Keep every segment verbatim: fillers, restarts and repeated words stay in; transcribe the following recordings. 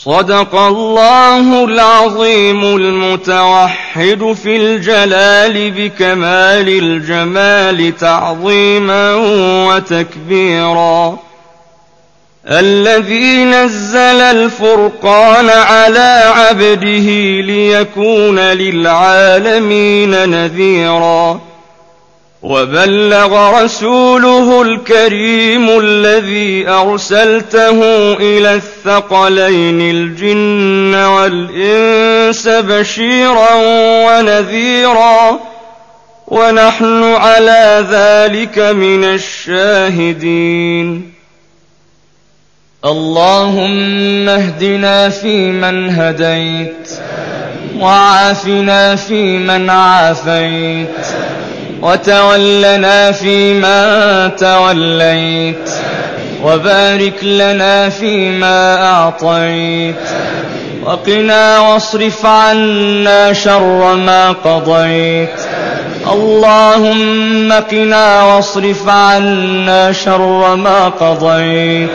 صدق الله العظيم المتوحد في الجلال بكمال الجمال تعظيما وتكبيرا، الذي نزل الفرقان على عبده ليكون للعالمين نذيرا، وبلغ رسوله الكريم الذي أرسلته إلى الثقلين الجن والإنس بشيرا ونذيرا، ونحن على ذلك من الشاهدين. اللهم اهدنا فيمن هديت، وعافنا فيمن عافيت، وتولنا فيما توليت، وبارك لنا فيما أعطيت، وقنا واصرف عنا شر ما قضيت. اللهم قنا واصرف عنا شر ما قضيت.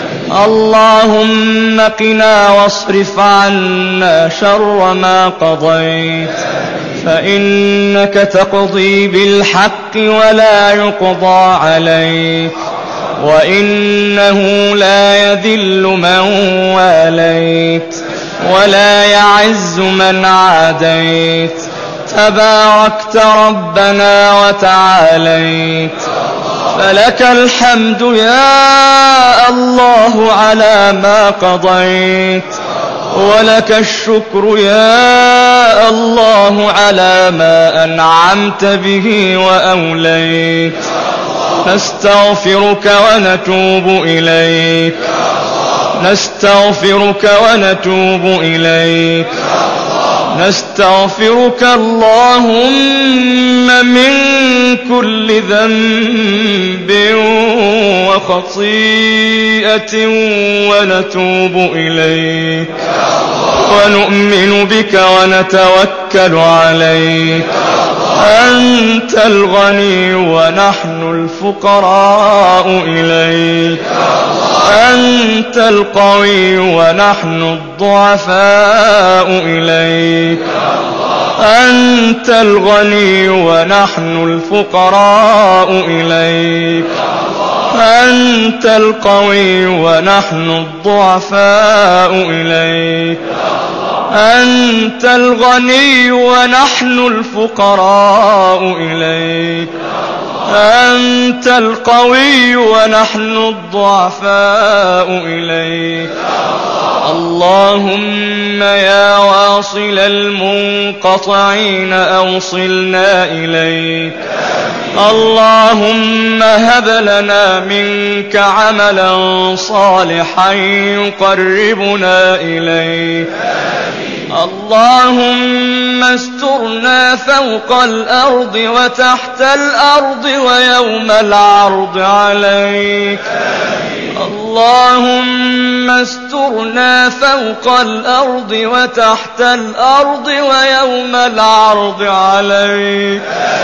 اللهم قنا واصرف عنا شر ما قضيت، فإنك تقضي بالحق ولا يقضى عليك، وإنه لا يذل من واليت ولا يعز من عاديت، تباركت ربنا وتعاليت. فلك الحمد يا الله على ما قضيت، ولك الشكر يا الله على ما أنعمت به وأوليت. نستغفرك ونتوب إليك، نستغفرك ونتوب إليك، نستغفرك اللهم من كل ذنب وخطيئة ونتوب إليك، ونؤمن بك ونتوكل عليك. أنت الغني ونحن الفقراء إليك، أنت القوي ونحن الضعفاء إليك، أنت الغني ونحن الفقراء إليك، أنت القوي ونحن الضعفاء إليك، أنت الغني ونحن الفقراء إليك، أنت القوي ونحن الضعفاء إليك. اللهم يا واصل المنقطعين أوصلنا إليك. اللهم هب لنا منك عملا صالحا يقربنا إليك. اللهم استرنا فوق الأرض وتحت الأرض ويوم العرض عليك. اللهم استرنا فوق الأرض وتحت الأرض ويوم العرض عليك.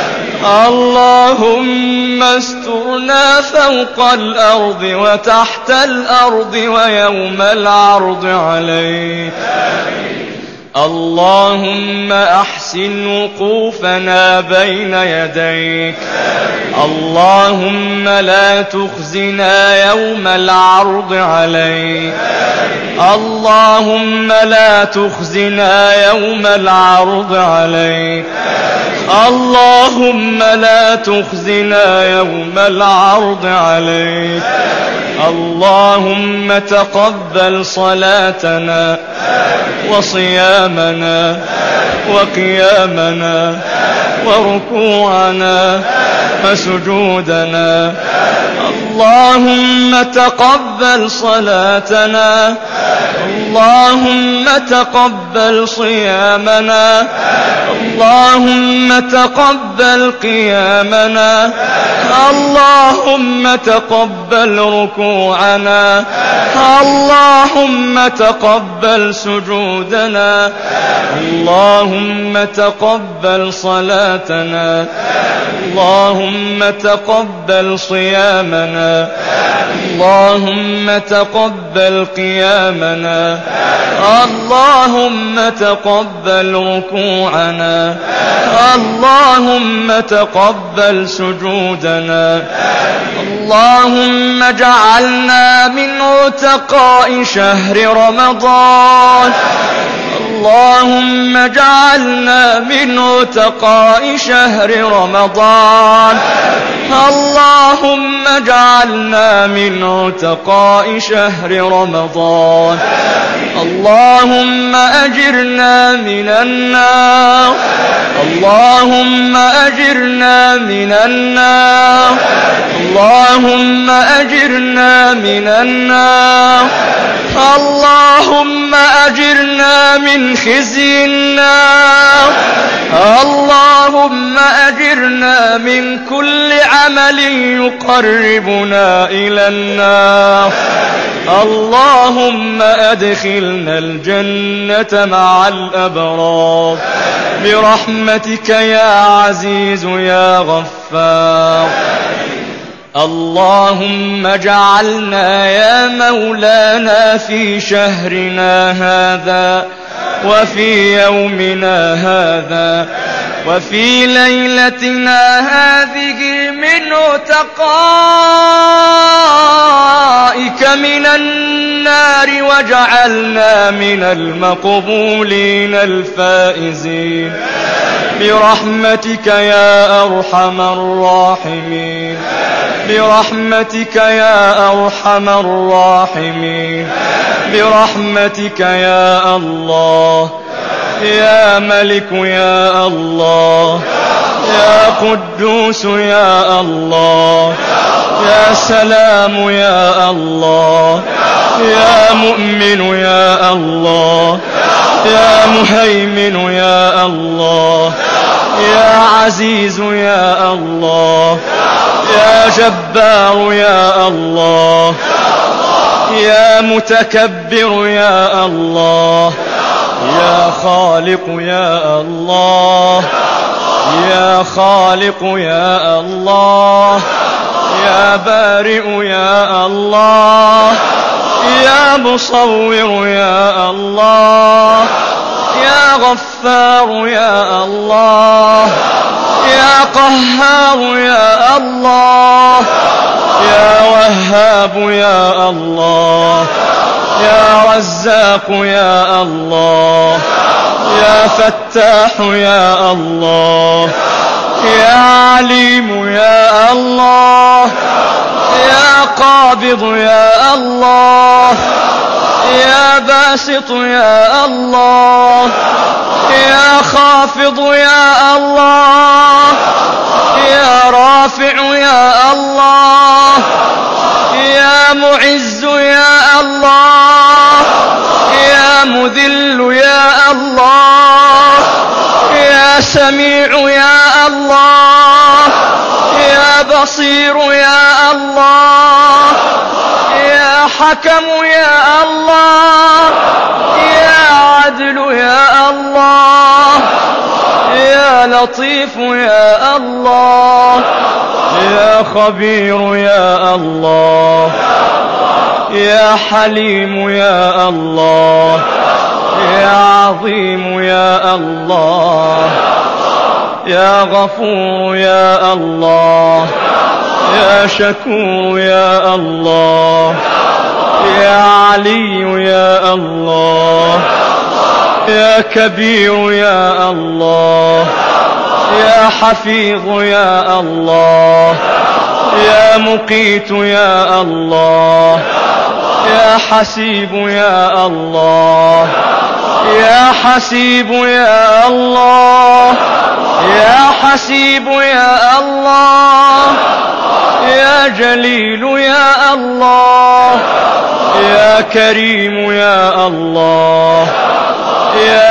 اللهم استرنا فوق الأرض وتحت الأرض ويوم العرض عليك. اللهم أحسن وقوفنا بين يديك. اللهم لا تخزنا يوم العرض عليك. اللهم لا تخزنا يوم العرض عليك. اللهم لا تخزنا يوم العرض عليك. اللهم تقبل صلاتنا وصيامنا وقيامنا وركوعنا وسجودنا. اللهم تقبل صلاتنا. اللهم تقبل صيامنا. اللهم تقبل قيامنا، اللهم تقبل ركوعنا، اللهم تقبل سجودنا، اللهم تقبل صلاتنا، اللهم تقبل صيامنا، اللهم تقبل قيامنا، اللهم تقبل ركوعنا، اللهم تقبل سجودنا، اللهم اجعلنا من عتقاء شهر رمضان، اللهم اجعلنا من عتقاء شهر رمضان، اللهم اجعلنا من عتقاء شهر رمضان، اللهم أجرنا من النار، اللهم أجرنا من النار، اللهم أجرنا من النار، اللهم أجرنا من خزي النار، اللهم أجرنا من كل عمل يقربنا إلى النار، اللهم أدخلنا الجنة مع الأبرار برحمتك يا عزيز يا غفار. اللهم اجعلنا يا مولانا في شهرنا هذا وفي يومنا هذا وفي ليلتنا هذه من عتقائك من النار، واجعلنا من المقبولين الفائزين برحمتك يا أرحم الراحمين، برحمتك يا أرحم الراحمين، برحمتك يا الله، يا ملك يا الله، يا قدوس يا الله، يا سلام يا الله، يا مؤمن يا الله، يا مهيمن يا الله، يا عزيز يا الله، يا جبار يا الله، يا متكبر يا الله، يا خالق يا الله، يا خالق يا الله، يا بارئ يا الله، يا مصور يا الله، يا غفار يا الله، يا قهار يا الله، يا وهاب يا الله، يا رزاق يا الله، يا فتاح يا الله، يا عليم يا الله، يا قابض يا الله، يا باسط يا الله، يا خافض يا الله، يا رافع يا الله، يا معز يا الله، يا مذل يا الله، يا سميع يا الله، يا بصير يا الله، يا حكم يا الله، يا عدل يا الله، يا لطيف يا الله، يا خبير يا الله، يا حليم يا الله، يا عظيم يا الله، يا غفور يا الله، يا شكور يا الله، يا علي يا الله، يا كبير يا الله، يا حفيظ يا الله، يا مقيت يا الله، يا حسيب يا الله، يا حسيب يا الله، يا حسيب يا الله، يا جليل يا الله، يا كريم يا الله، يا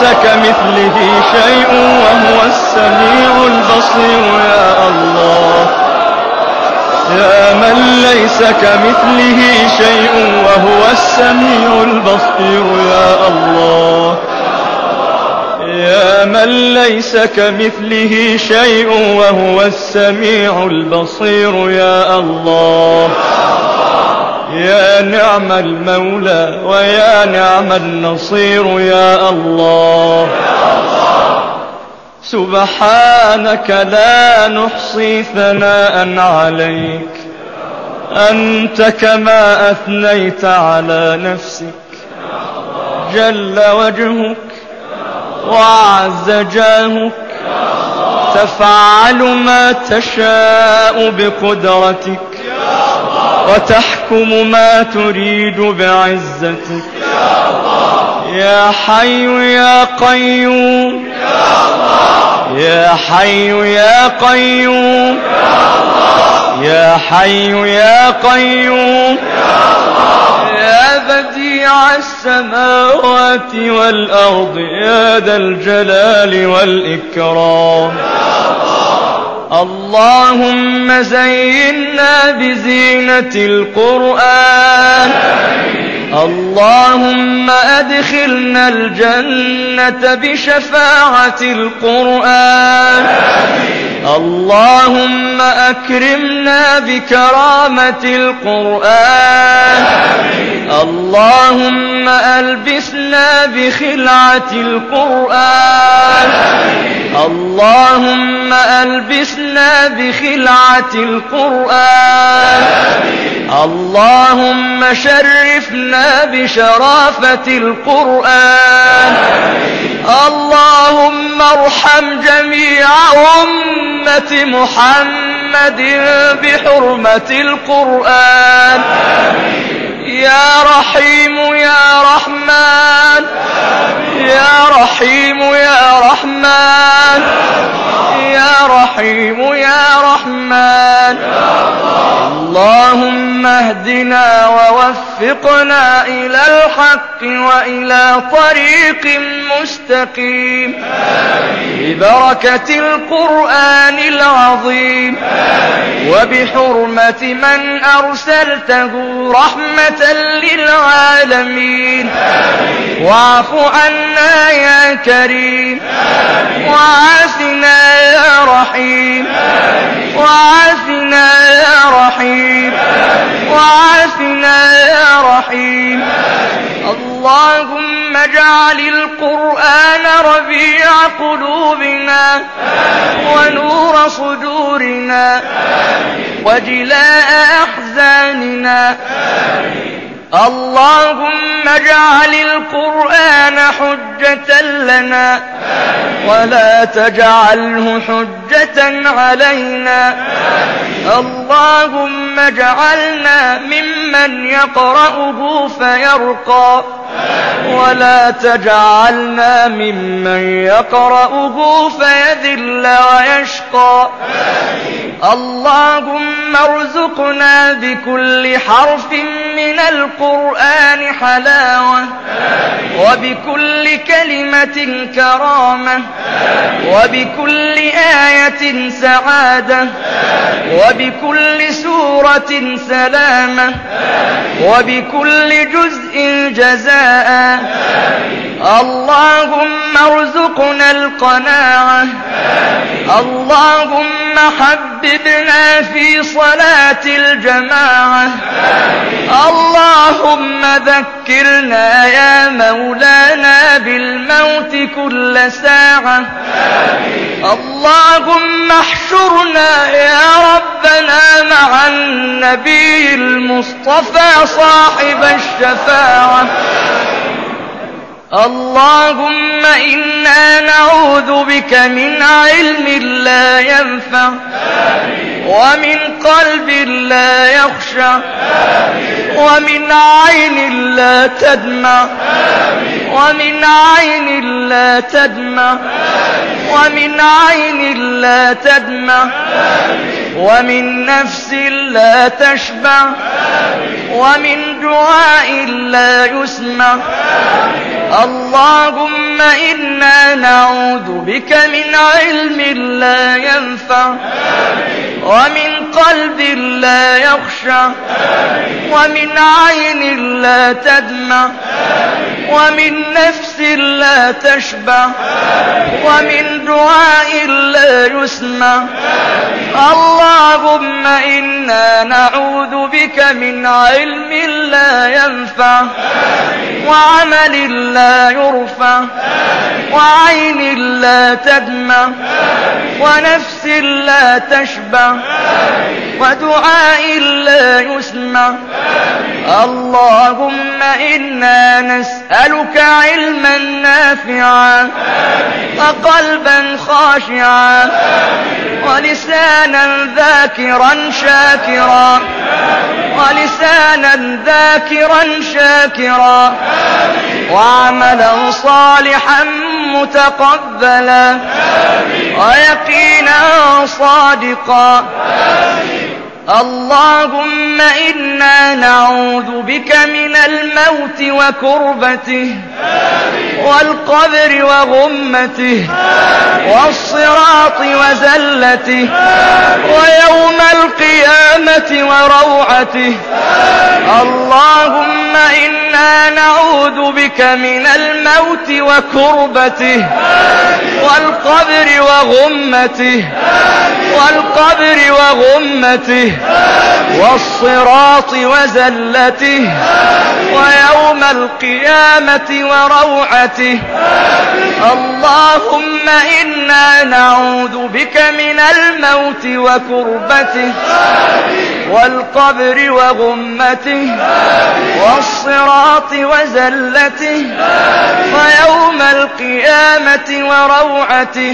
كمثله شيء وهو السميع البصير يا الله. يا من ليس كمثله شيء وهو السميع البصير يا الله. يا من ليس كمثله شيء وهو السميع البصير يا الله. يا نعم المولى ويا نعم النصير يا الله. سبحانك لا نحصي ثناء عليك، أنت كما أثنيت على نفسك. جل وجهك وعز جاهك، تفعل ما تشاء بقدرتك وتحكم ما تريد بعزتك. يا حي يا قيوم، يا حي يا قيوم، يا حي يا قيوم، يا بديع السماوات والأرض، يا ذا الجلال والإكرام. اللهم زينا بزينة القرآن، اللهم أدخلنا الجنة بشفاعة القرآن، اللهم أكرمنا بكرامة القرآن، اللهم ألبسنا بخلعة القرآن، اللهم ألبسنا بخلعة القرآن، اللهم شرفنا بشرافة القرآن، اللهم ارحم جميع أمة محمد بحرمة القرآن. يا رحيم يا رحمن، يا رحيم يا رحمن، يا رحيم يا رحمن. اللهم اهدنا ووفقنا إلى الحق وإلى طريق مستقيم ببركة القرآن العظيم وبحرمة من أرسلته رحمة للعالمين. واعف عنا يا كريم، وعافنا يا رحيم، وعافنا يا رحيم، وعافنا يا رحيم. اللهم اجعل القرآن ربيع قلوبنا ونور صدورنا وجلاء أحزاننا. اللهم اجعل القرآن حجة لنا ولا تجعله حجة علينا. اللهم اجعلنا ممن يقرأه فيرقى ولا تجعلنا ممن يقرأه فيذل ويشقى. اللهم ارزقنا بكل حرف من القرآن حلاوة، وبكل كلمة كرامة، وبكل آية سعادة، وبكل سورة سلامة، وبكل جزء جزاء. اللهم ارزقنا القناعة. اللهم حببنا في صلاة الجماعة. اللهم ذكرنا يا مولانا بالموت كل ساعة. اللهم احشرنا يا ربنا مع النبي المصطفى صاحب الشفاعة. اللهم إنا نعوذ بك من علم لا ينفع ومن قلب لا يخشع ومن عين لا تدمع ومن عين لا تدمع ومن عين لا تدمع ومن نفس لا تشبع ومن دعاء لا يسمع. اللهم اللهم إنا نعوذ بك من علم لا ينفع ومن قلب لا يخشع ومن عين لا تدمع ومن نفس لا تشبع ومن دعاء لا يسمع. اللهم إنا نعوذ بك من علم لا ينفع وعمل لا يرفع وعين لا تدمع ونفس لا تشبع ودعاء لا يسمع. اللهم إنا نسألك علما نافعا وقلبا خاشعا ولسانا ذاكرا شاكرا ولسانا ذاكرا شاكرا وعملا صالحا متقبلا ويقينا صادقا. اللهم إنا نعوذ بك من الموت وكربته والقبر وغمته والصراط وزلته ويوم القيامة وروعته. اللهم إنا نعوذ بك من الموت وكربته والقبر وغمته والقبر وغمته والصراط وزلته ويوم القيامة وروعته. اللهم إنا نعوذ بك من الموت وكربته والقبر وغمته والصراط وزلته ويوم القيامة وروعته.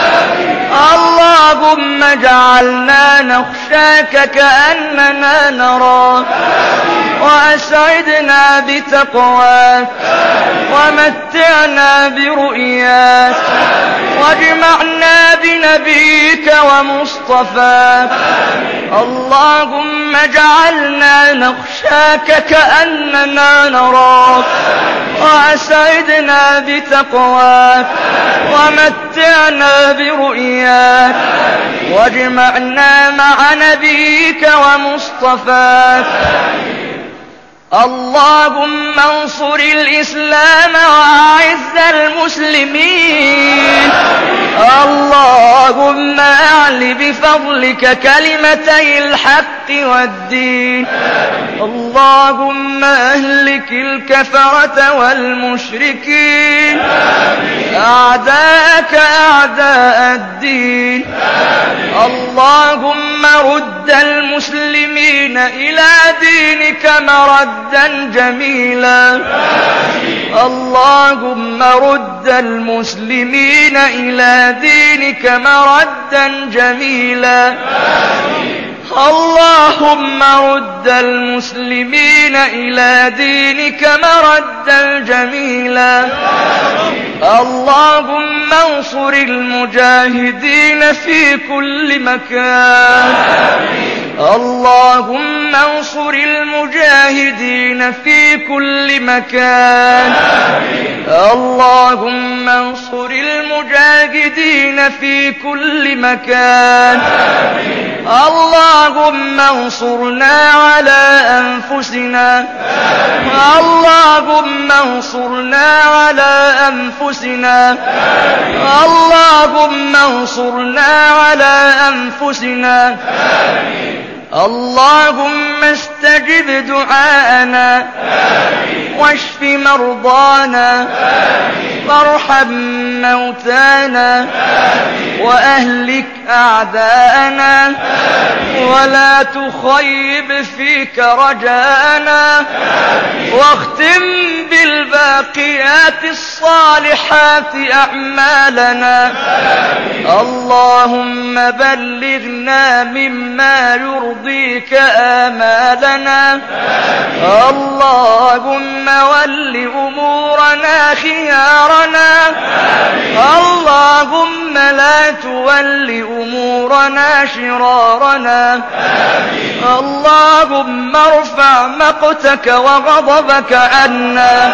اللهم اجعلنا نخشاك كأننا نراك وأسعدنا بتقواك ومتعنا برؤياك واجمعنا بنبيك ومصطفاك. اللهم اجعلنا نخشاك كأننا نراك وأسعدنا بتقواك ومتعنا برؤياك واجمعنا مع نبيك ومصطفاك. اللهم انصر الإسلام وأعز المسلمين. اللهم أعل بفضلك كلمتي الحق والدين. اللهم أهلك الكفرة والمشركين أعداءك أعداء الدين. اللهم رد المسلمين إلى دينك مردا جميلا. اللهم رد المسلمين إلى دينك مردا جميلا. اللهم رد المسلمين إلى دينك مردا جميلا. اللهم انصر المجاهدين في كل مكان. اللهم انصر المجاهدين في كل مكان. اللهم انصر المجاهدين في كل مكان. اللهم انصرنا على أنفسنا. اللهم انصرنا على أنفسنا. اللهم انصرنا على أنفسنا. اللهم استجب دعاءنا واشف مرضانا وارحم موتانا وأهلك أعداءنا ولا تخيب فيك رجاءنا واختم بالباقيات الصالحات أعمالنا. اللهم بلغنا مما يرضيك آمالنا. اللهم ول أمورنا خيارنا. اللهم لا تول أمورنا شرارنا. اللهم ارفع مقتك وغضبك عنا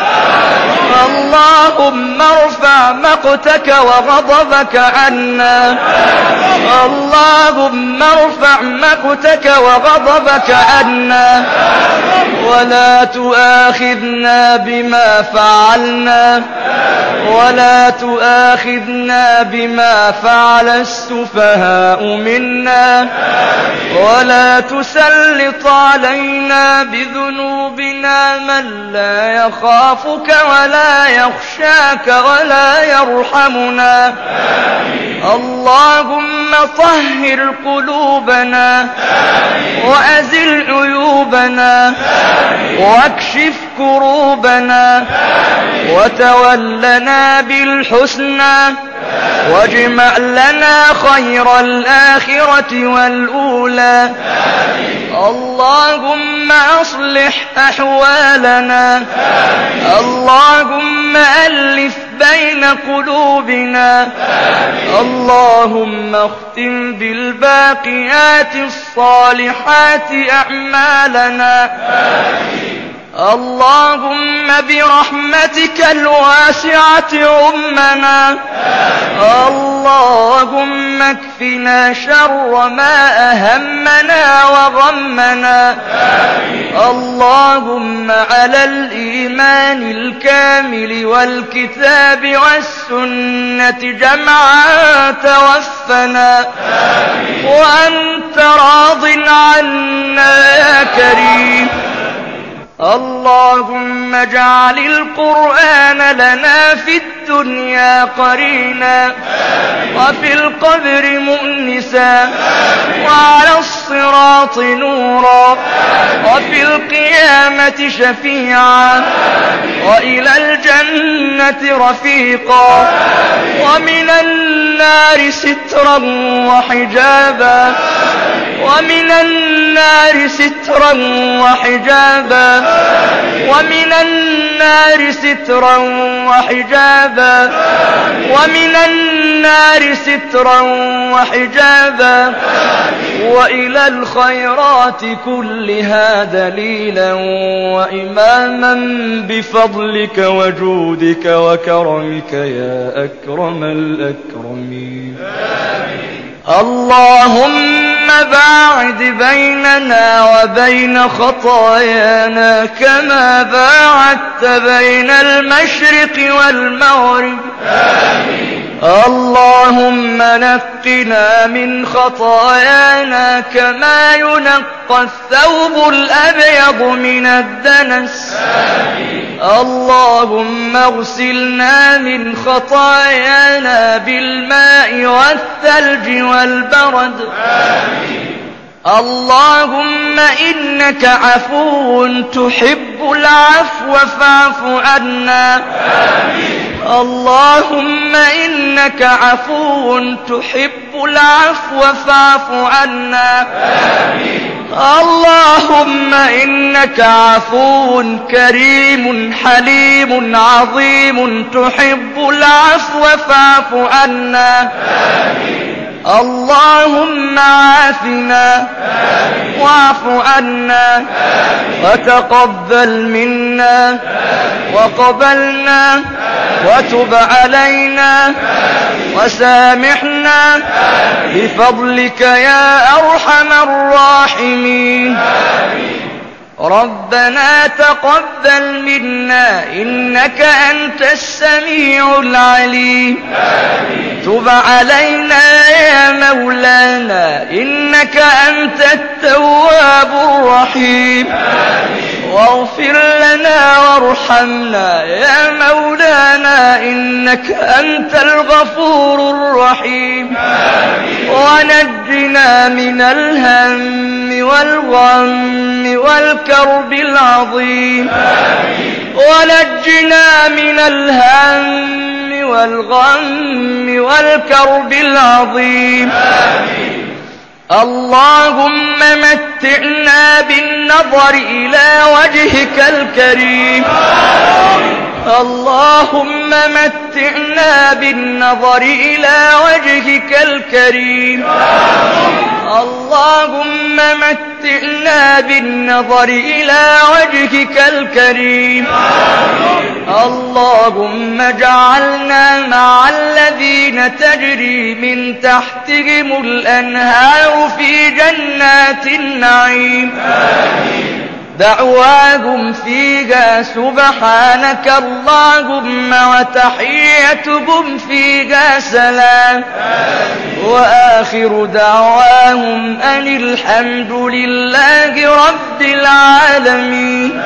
اللهم ارفع مقتك وغضبك عنا اللهم ارفع مقتك وغضبك عنا ولا تؤاخذنا بما فعلنا ولا تؤاخذنا بما فعل السفهاء منا ولا تسلط علينا بذنوبنا من لا يخافك ولا يخشاك ولا يرحمنا اللهم طهر قلوبنا وأزل عيوبنا واكشف كروبنا وتولنا بالحسنى واجمع لنا خير الآخرة والأولى اللهم أصلح أحوالنا اللهم ألف بين قلوبنا اللهم اختم بالباقيات الصالحات أعمالنا اللهم برحمتك الواسعة عمنا اللهم اكفنا شر ما أهمنا وغمنا اللهم على الإيمان الكامل والكتاب والسنة جمعا توفنا وأنت راض عنا يا كريم اللهم اجعل القرآن لنا في الدنيا قرينا وفي القبر مؤنسا وعلى الصراط نورا وفي القيامة شفيعا وإلى الجنة رفيقا ومن النار سترا وحجابا ومن النار سترا وحجابا ومن النار سترا وحجابا ومن النار سترا وحجابا وإلى الخيرات كلها دليلا وإماما بفضلك وجودك وكرمك يا أكرم الأكرمين اللهم باعد بيننا وبين خطايانا كما باعدت بين المشرق والمغرب آمين. اللهم نقنا من خطايانا كما ينقى الثوب الأبيض من الدنس آمين. اللهم اغسلنا من خطايانا بالماء والثلج والبرد آمين. اللهم إنك عفو تحب العفو فاعف عنا آمين. اللهم إنك عفو تحب العفو فاعف عنا آمين. اللهم إنك عفو كريم حليم عظيم تحب العفو فاعف عنا آمين. اللهم عافنا واعف عنا وتقبل منا وقبلنا وتب علينا وسامحنا بفضلك يا أرحم الراحمين ربنا تقبل منا إنك أنت السميع العليم تب علينا يا مولانا إنك أنت التواب الرحيم واغفر لنا وارحمنا يا مولانا إنك أنت الغفور الرحيم ونجنا من الهم والغم والكرب العظيم ونجنا من الهم والغم والكرب العظيم اللهم متعنا بالنظر إلى وجهك الكريم اللهم متعنا بالنظر إلى وجهك الكريم اللهم متعنا بالنظر إلى وجهك الكريم. اللهم اجعلنا مع الذين تجري من تحتهم الأنهار في جنات النعيم. دعواهم فيها سبحانك اللهم وتحيتهم فيها سلام. وآخر دعواهم أن الحمد لله رب العالمين.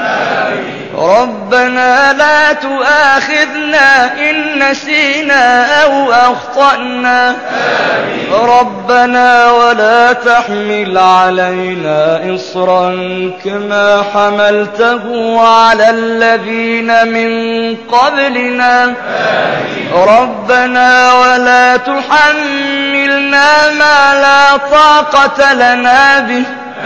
ربنا لا تؤاخذنا إن نسينا أو أخطأنا. ربنا ولا تحمل علينا إصرا كما حملته على الذين من قبلنا. ربنا ولا تحملنا ما لا طاقة لنا به.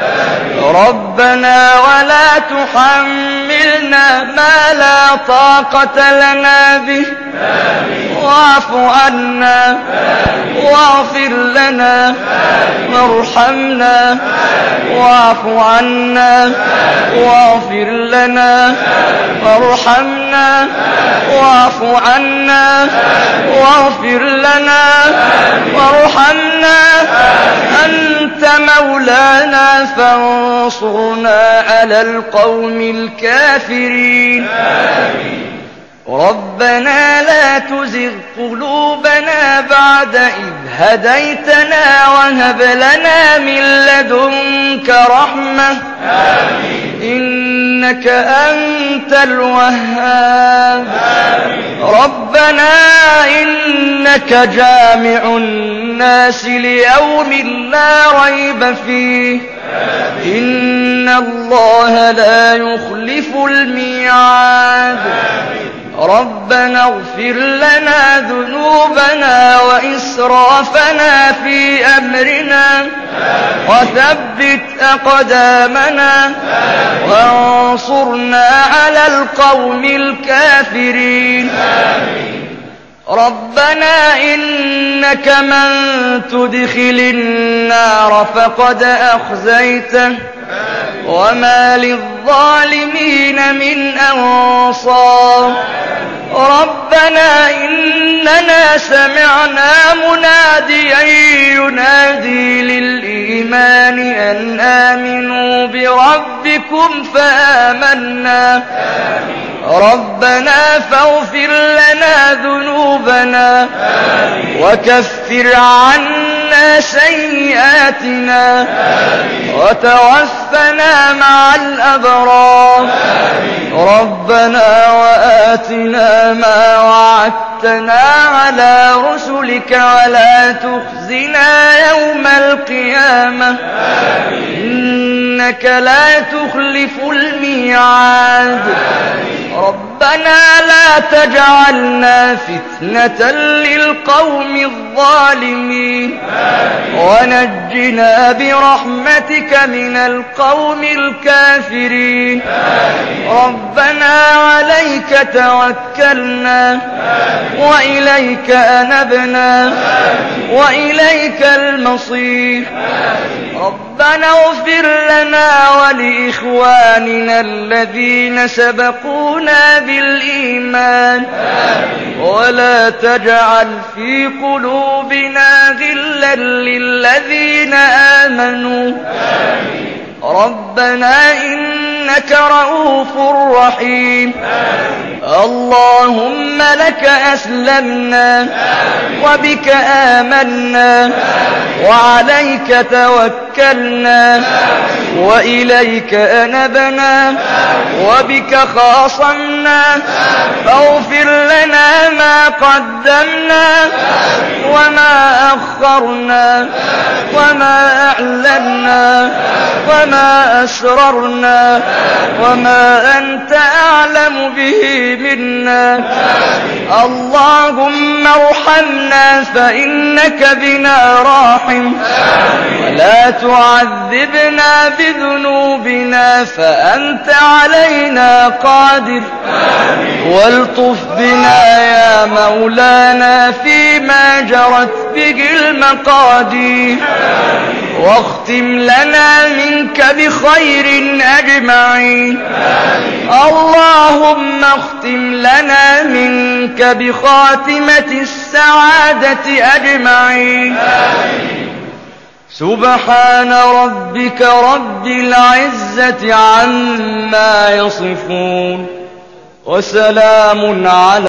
ربنا ولا تحملنا ما لا طاقة لنا به. واعف عنا واغفر لنا وارحمنا. واعف عنا واغفر لنا وارحمنا. واعف عنا واغفر لنا وارحمنا. أنت مولانا فانصرنا على القوم الكافرين. ربنا لا تزغ قلوبنا بعد إذ هديتنا وهب لنا من لدنك رحمة. إنك أنت الوهاب. ربنا إنك جامع الناس ليوم لا ريب فيه. إن الله لا يخلف الميعاد. ربنا اغفر لنا ذنوبنا وإسرافنا في أمرنا وثبت أقدامنا وانصرنا على القوم الكافرين. ربنا إنك من تدخل النار فقد أخزيته وما للظالمين من أنصار. ربنا إننا سمعنا مناديا ينادي للإيمان أن آمنوا بربكم فآمنا. ربنا فاغفر لنا ذنوبنا وكفر عنا سيئاتنا وتوفنا مع الأبرار. ربنا وآتنا ما وعدتنا على رسلك ولا تخزنا يوم القيامة. إنك لا تخلف الميعاد. ربنا لا تجعلنا فتنة للقوم الظالمين ونجنا برحمتك من القوم الكافرين. ربنا عليك توكلنا وإليك أنبنا وإليك المصير. ربنا اغفر لنا ولإخواننا الذين سبقونا بالإيمان ولا تجعل في قلوبنا غلا للذين آمنوا. ربنا إنك رؤوف رحيم. اللهم لك أسلمنا وبك آمنا وعليك توكلنا وإليك أنبنا وبك خاصمنا. فاغفر لنا ما قدمنا وما أخرنا وما أعلنا وما أسررنا وما أنت أعلم به منا. اللهم ارحمنا فإنك بنا راحم ولا تعذبنا بذنوبنا فأنت علينا قادر. والطف بنا يا مولانا فيما جرت به المقادير واختم لنا منك بخير أجمعين. اللهم اختم لنا منك بخاتمة السعادة أجمعين. سبحان ربك رب العزة عما يصفون، وسلام على